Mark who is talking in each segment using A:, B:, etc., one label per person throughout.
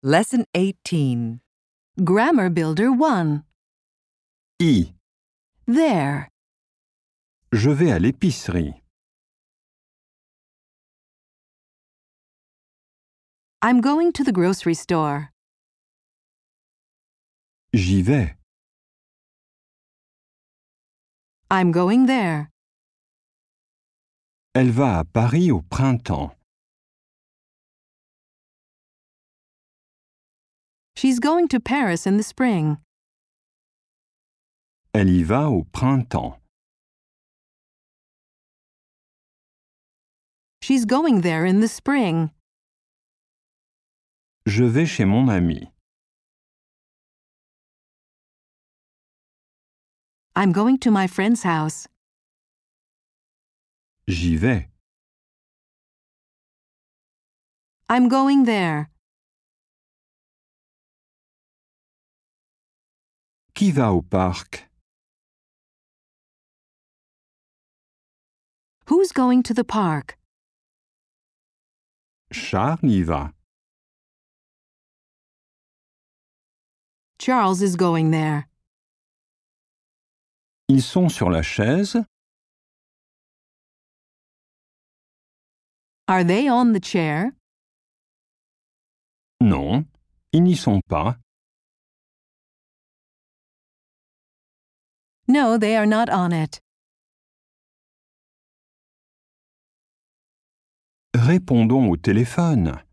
A: Lesson 18.
B: Grammar Builder 1.
C: I.
B: There.
C: Je vais à l'épicerie.
B: I'm going to the grocery store.
C: J'y vais.
B: I'm going there.
C: Elle va à Paris au printemps.
B: She's going to Paris in the spring.
C: Elle y va au printemps.
B: She's going there in the spring.
C: Je vais chez mon ami.
B: I'm going to my friend's house.
C: J'y vais.
B: I'm going there.
C: Qui va au parc?
B: Who's going to the park?
C: Charles y va.
B: Charles is going there.
C: Ils sont sur la chaise.
B: Are they on the chair?
C: Non, ils n'y sont pas.
B: No, they are not on it.
C: Répondons au téléphone.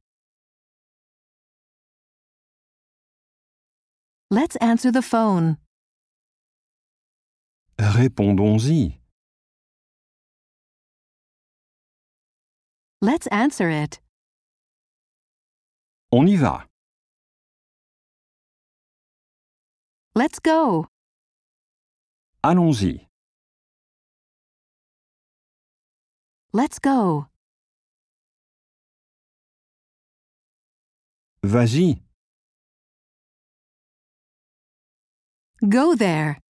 B: Let's answer the phone.
C: Répondons-y.
B: Let's answer it.
C: On y va.
B: Let's go.
C: Allons-y.
B: Let's go.
C: Vas-y.
B: Go there.